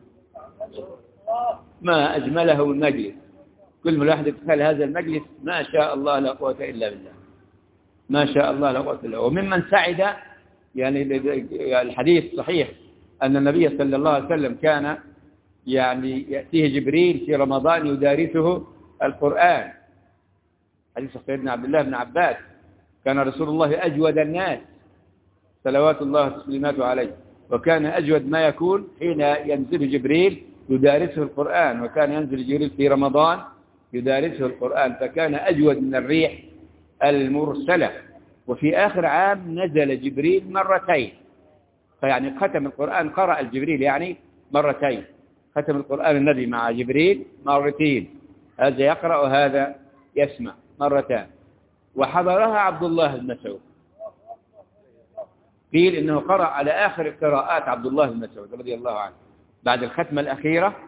ما أجمله المجلس. كل ملاحظة تخيل هذا المجلس، ما شاء الله لا قوة إلا بالله، ما شاء الله لا قوة إلا بالله. وممن سعد، يعني الحديث صحيح أن النبي صلى الله عليه وسلم كان يعني يأتيه جبريل في رمضان يدارسه القرآن. حديث سيدنا عبد الله بن عباس: كان رسول الله أجود الناس صلوات الله وتسليماته عليه، وكان أجود ما يكون حين ينزل جبريل يدارسه القرآن، وكان ينزل جبريل في رمضان يدارسه القرآن، فكان أجود من الريح المرسلة. وفي آخر عام نزل جبريل مرتين، فيعني ختم القرآن، قرأ الجبريل يعني مرتين، ختم القرآن النبي مع جبريل مرتين، هذا يقرأ وهذا يسمع مرتان. وحضرها عبد الله بن مسعود، قيل إنه قرأ على آخر قراءات عبد الله بن مسعود رضي الله عنه، بعد الختمة الأخيرة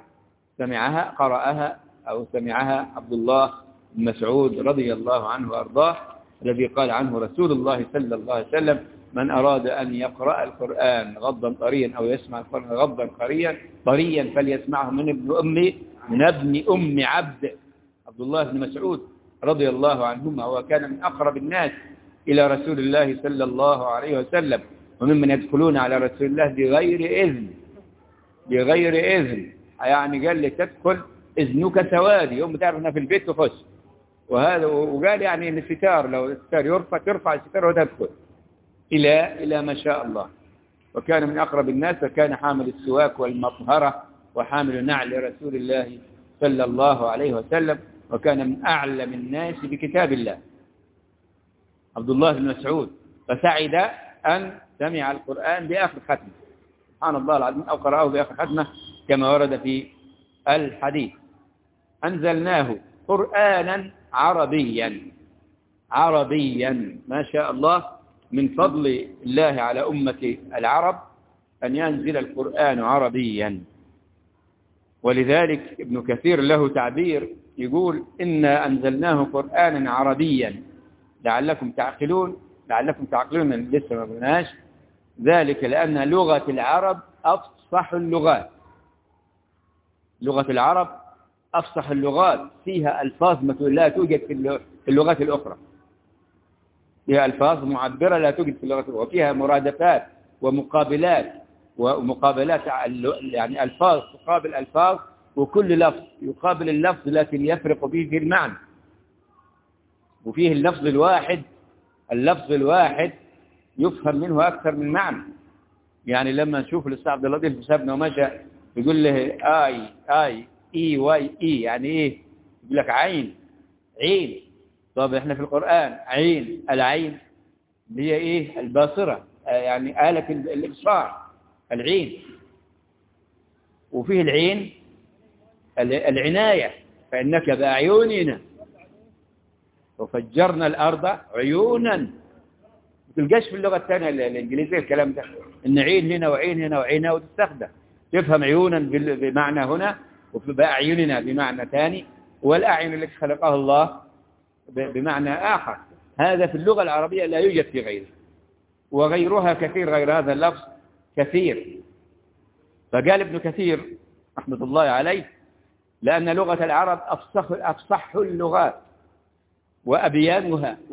سمعها عبد الله بن مسعود رضي الله عنه وأرضاه، الذي قال عنه رسول الله صلى الله عليه وسلم: من أراد أن يقرأ القرآن غضا طريا أو يسمع القرآن غضا طريا فليسمعه من ابن أم عبد. عبد الله بن مسعود رضي الله عنهما، وكان من أقرب الناس إلى رسول الله صلى الله عليه وسلم، وممن يدخلون على رسول الله بغير إذن. يعني قال لي: تدخل إذنك سوادي، يوم تعرفنا في البيت تخش. وهذا وقال يعني إن الستار، لو الستار ترفع الستار وتدخل إلى ما شاء الله. وكان من أقرب الناس، وكان حامل السواك والمطهرة وحامل نعل رسول الله صلى الله عليه وسلم، وكان من أعلم الناس بكتاب الله عبد الله بن مسعود. فسعد أن سمع القرآن بآخر ختمة، سبحان الله العظيم، أو قرأه بآخر ختمة كما ورد في الحديث. أنزلناه قرآنا عربيا ما شاء الله، من فضل الله على أمة العرب أن ينزل القرآن عربيا. ولذلك ابن كثير له تعبير يقول: إنا أنزلناه قرآنا عربيا لعلكم تعقلون. لسه ما قلناش ذلك، لأن لغة العرب أفصح اللغات. لغة العرب أفصح اللغات، فيها ألفاظ لا توجد في اللغات الأخرى، فيها ألفاظ معبرة لا توجد في اللغات الأخرى، وفيها مرادفات ومقابلات يعني ألفاظ تقابل ألفاظ، وكل لفظ يقابل اللفظ لكن يفرق به في المعنى. وفيه اللفظ الواحد يفهم منه أكثر من معنى. يعني لما نشوف الأستاذ عبد اللطيف حسابنا ومشى يقول له اي واي اي، يعني ايه؟ يقول لك عين. طب احنا في القرآن العين هي ايه؟ الباصرة، يعني آلة الإبصار، العين. وفيه العين العناية، فإنك بأعيننا وفجرنا الأرض عيونا. ما تلقاش في اللغة الثانية الإنجليزية الكلام ده، إن عين هنا وعين هنا وعين وتستخدم، تفهم عيونا بمعنى هنا، وبأعيننا بمعنى ثاني، والأعين التي خلقها الله بمعنى آخر. هذا في اللغة العربية لا يوجد في غيره، وغيرها كثير، غير هذا اللفظ كثير. فقال ابن كثير رحمة الله عليه: لأن لغة العرب أفصح اللغات وأبيانها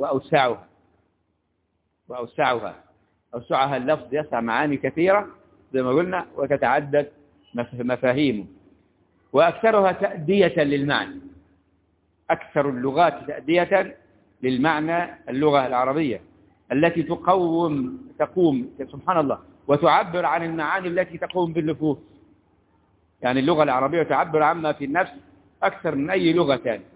أوسعها اللفظ، يسع معاني كثيرة زي ما قلنا، وتتعدد مفاهيمه، وأكثرها تأدية للمعنى. أكثر اللغات تأدية للمعنى اللغة العربية التي تقوم سبحان الله، وتعبر عن المعاني التي تقوم بالنفوس. يعني اللغة العربية تعبر عما في النفس أكثر من أي لغة ثانية.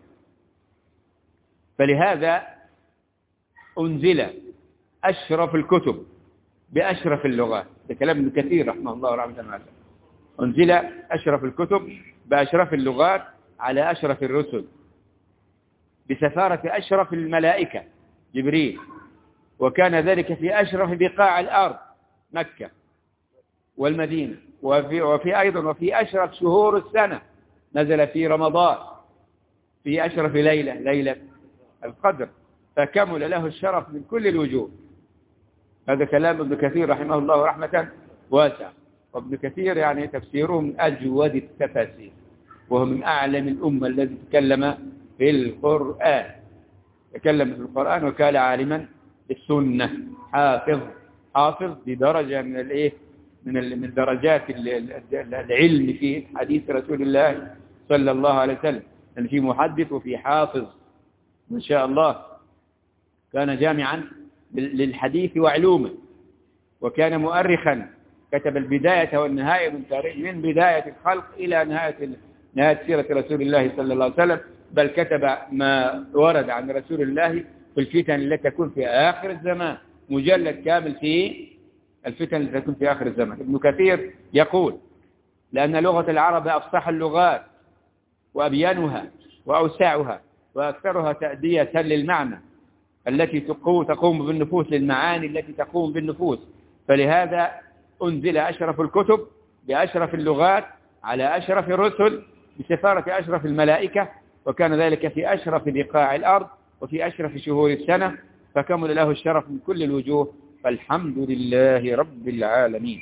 فلهذا أنزل أشرف الكتب بأشرف اللغات. ده كلام ابن كثير رحمه الله ورحمة الله. أنزل أشرف الكتب بأشرف اللغات على أشرف الرسل، بسفارة أشرف الملائكة جبريل، وكان ذلك في أشرف بقاع الأرض مكة والمدينة، وفي أشرف شهور السنة، نزل في رمضان في أشرف ليلة القدر، فكمل له الشرف من كل الوجوه. هذا كلام ابن كثير رحمه الله رحمة واسعة. وابن كثير يعني تفسيره من أجود التفاسير، وهو من أعلم الأمة الذي تكلم في القرآن، وكان عالما بالسنة، حافظ بدرجة من درجات العلم في حديث رسول الله صلى الله عليه وسلم. يعني في محدث وفي حافظ ما شاء الله. كان جامعا للحديث وعلومه، وكان مؤرخا، كتب البداية والنهاية من بداية الخلق إلى نهاية سيرة رسول الله صلى الله عليه وسلم، بل كتب ما ورد عن رسول الله في الفتن التي تكون في آخر الزمان، مجلد كامل في الفتن التي تكون في آخر الزمان. ابن كثير يقول: لأن لغة العرب أفصح اللغات وأبيانها وأوسعها وأكثرها تأدية للمعنى التي تقوم بالنفوس، للمعاني التي تقوم بالنفوس. فلهذا أنزل أشرف الكتب بأشرف اللغات على أشرف الرسل بسفارة أشرف الملائكة، وكان ذلك في أشرف بقاع الأرض وفي أشرف شهور السنة، فكمل له الشرف من كل الوجوه. فالحمد لله رب العالمين.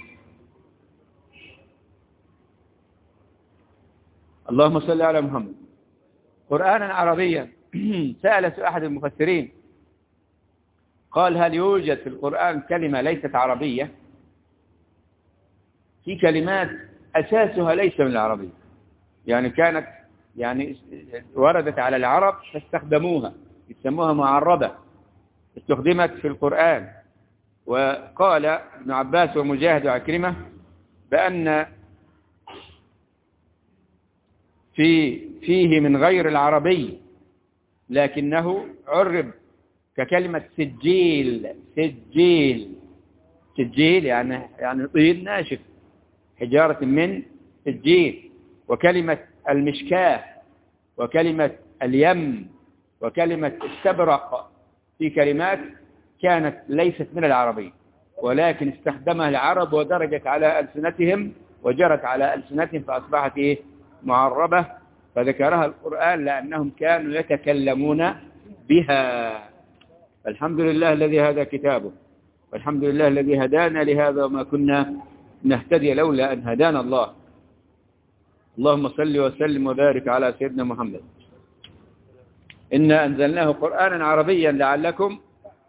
اللهم صل على محمد. قرآنا عربيا. سأل أحد المفسرين قال: هل يوجد في القرآن كلمة ليست عربية؟ في كلمات أساسها ليس من العربية، يعني كانت وردت على العرب فاستخدموها، يسموها معربة، استخدمت في القرآن. وقال ابن عباس ومجاهد وعكرمة بأن فيه من غير العربي، لكنه عرب ككلمة سجيل يعني طين ناشف، حجارة من سجيل، وكلمة المشكاة، وكلمة اليم، وكلمة استبرق، في كلمات كانت ليست من العربية ولكن استخدمها العرب ودرجت على ألسنتهم وجرت على ألسنتهم فأصبحت معربة، فذكرها القرآن لأنهم كانوا يتكلمون بها. الحمد لله الذي هدى كتابه، والحمد لله الذي هدانا لهذا وما كنا نهتدي لولا أن هدانا الله. اللهم صل وسلم وبارك على سيدنا محمد. إنا أنزلناه قرآنا عربيا لعلكم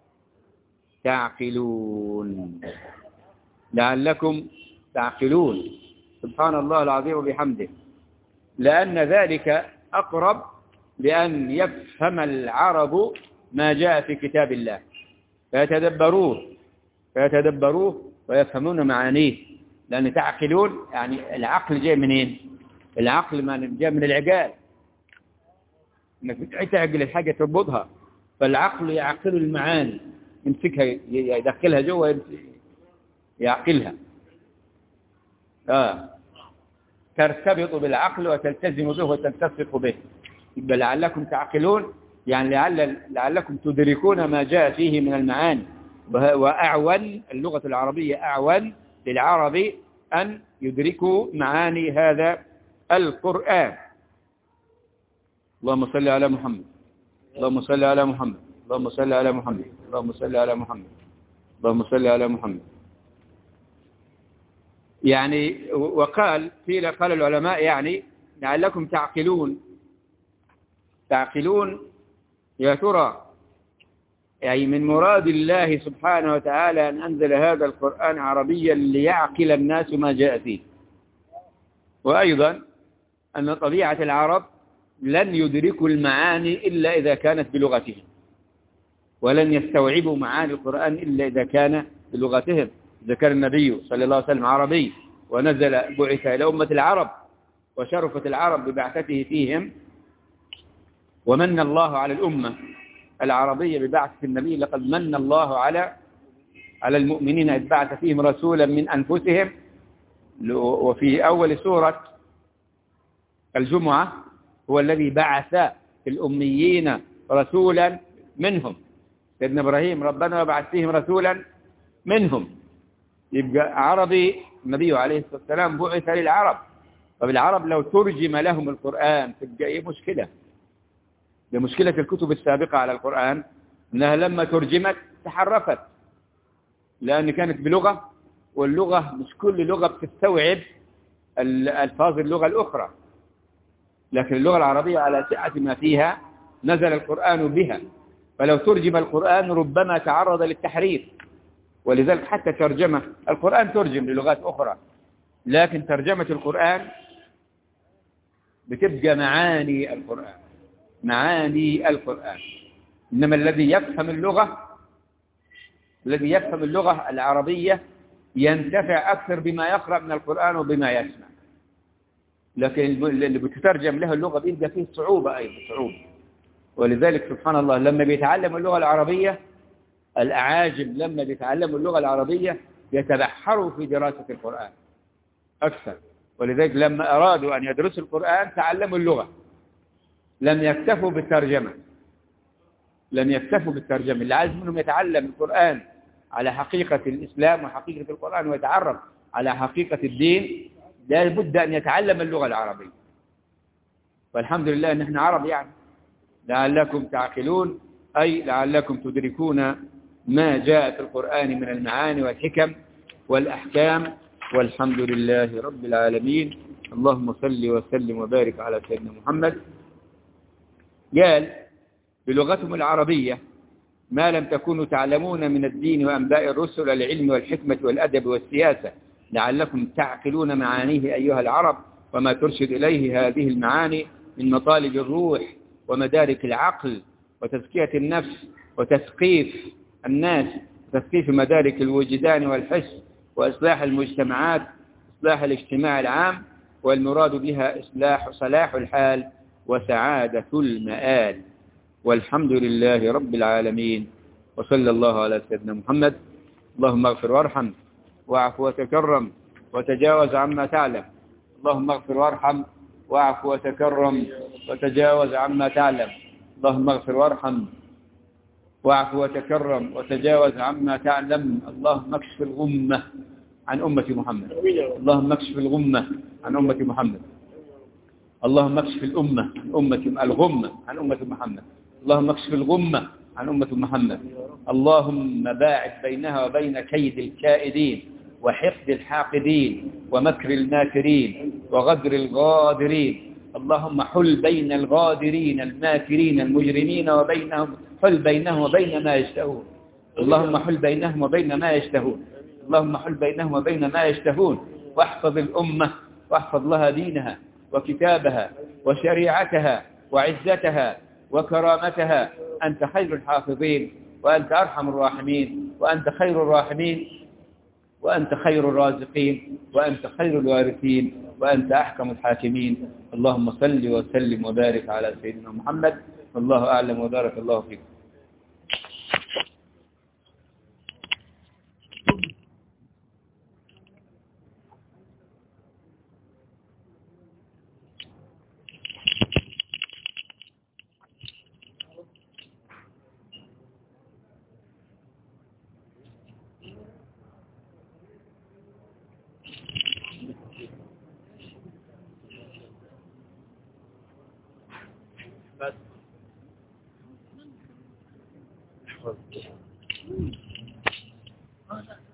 تعقلون. سبحان الله العظيم وبحمده، لأن ذلك أقرب لأن يفهم العرب ما جاء في كتاب الله فيتدبروه ويفهمون معانيه. لأن تعقلون يعني العقل جاي منين؟ العقل جاء من العقال، انك تعقل الحاجة تربطها، فالعقل يعقل المعاني، يمسكها يدخلها جوا يعقلها. ترتبط بالعقل وتلتزم به وتلتصق به. يبقى لعلكم تعقلون يعني لعلكم تدركون ما جاء فيه من المعاني. وأعون اللغة العربية أعون للعرب أن يدركوا معاني هذا القرآن. اللهم صل على محمد، اللهم صل على محمد، اللهم صل على محمد، اللهم صل على محمد، اللهم صل على محمد. يعني وقال قال العلماء يعني لعلكم تعقلون يا ترى يعني من مراد الله سبحانه وتعالى أن أنزل هذا القرآن عربيا ليعقل الناس ما جاء فيه. وأيضا أن طبيعة العرب لن يدركوا المعاني إلا إذا كانت بلغتهم، ولن يستوعبوا معاني القرآن إلا إذا كان بلغتهم. إذا كان النبي صلى الله عليه وسلم عربي ونزل بعث إلى أمة العرب وشرفت العرب ببعثته فيهم، ومن الله على الأمة العربية ببعثة النبي. لقد من الله على المؤمنين إذ بعث فيهم رسولا من أنفسهم. وفي أول سورة الجمعة هو الذي بعث في الأميين رسولا منهم. سيدنا إبراهيم ربنا وبعث فيهم رسولا منهم. يبقى عربي النبي عليه الصلاة والسلام بعث للعرب. طب العرب لو ترجم لهم القرآن تبقى إيه مشكلة؟ بمشكلة الكتب السابقة على القرآن أنها لما ترجمت تحرفت، لأن كانت بلغة، واللغة مش كل لغة بتستوعب الفاظ اللغة الأخرى، لكن اللغة العربية على سعة ما فيها نزل القرآن بها. فلو ترجم القرآن ربما تعرض للتحريف. ولذلك حتى ترجمة القرآن ترجم للغات أخرى، لكن ترجمة القرآن بتبقى معاني القرآن. إنما الذي يفهم اللغة العربية ينتفع أكثر بما يقرأ من القرآن وبما يسمع. لكن اللي بتترجم له اللغة بيبقى فيه صعوبة ولذلك سبحان الله لما بيتعلم اللغة العربية، الأعاجم لما بيتعلموا اللغة العربية يتبحروا في دراسة القرآن أكثر. ولذلك لما أرادوا أن يدرسوا القرآن تعلموا اللغة، لم يكتفوا بالترجمة. اللي عايز منهم يتعلم القرآن على حقيقة الإسلام وحقيقة القرآن ويتعرف على حقيقة الدين لا بد أن يتعلم اللغة العربية. والحمد لله أن احنا عرب يعني. لعلكم تعقلون أي لعلكم تدركون ما جاء في القرآن من المعاني والحكم والأحكام. والحمد لله رب العالمين. اللهم صل وسلم وبارك على سيدنا محمد. قال بلغتهم العربية ما لم تكونوا تعلمون من الدين وأنباء الرسل العلم والحكمة والأدب والسياسة لعلكم تعقلون معانيه أيها العرب، وما ترشد إليه هذه المعاني من مطالب الروح ومدارك العقل وتزكية النفس وتثقيف الناس وتثقيف مدارك الوجدان والحس وإصلاح المجتمعات، إصلاح الاجتماع العام، والمراد بها صلاح الحال وسعادة المآل. والحمد لله رب العالمين. وصلى الله على سيدنا محمد. اللهم اغفر وارحم واعف وتكرم وتجاوز عما تعلم. اللهم اغفر وارحم واعف وتكرم وتجاوز عما تعلم. اللهم اغفر وارحم واعف وتكرم وتجاوز عما تعلم. اللهم اكشف الغمة عن أمة محمد. اللهم اكشف الغمة عن أمة محمد. اللهم اكشف الغمة عن أمة محمد. اللهم اكشف الغمة عن أمة محمد. اللهم باعد بينها وبين كيد الكائدين وحقد الحاقدين ومكر الماكرين وغدر الغادرين. اللهم حل بين الغادرين الماكرين المجرمين حل بينهم وبين ما يشتهون. اللهم حل بينهم وبين ما يشتهون. اللهم حل بينهم وبين ما يشتهون. واحفظ الأمة واحفظ لها دينها وكتابها وشريعتها وعزتها وكرامتها. أنت خير الحافظين وأنت أرحم الراحمين وأنت خير الراحمين وأنت خير الرازقين وأنت خير الوارثين وأنت أحكم الحاكمين. اللهم صل وسلم وبارك على سيدنا محمد. والله أعلم وبارك الله فيكم. بس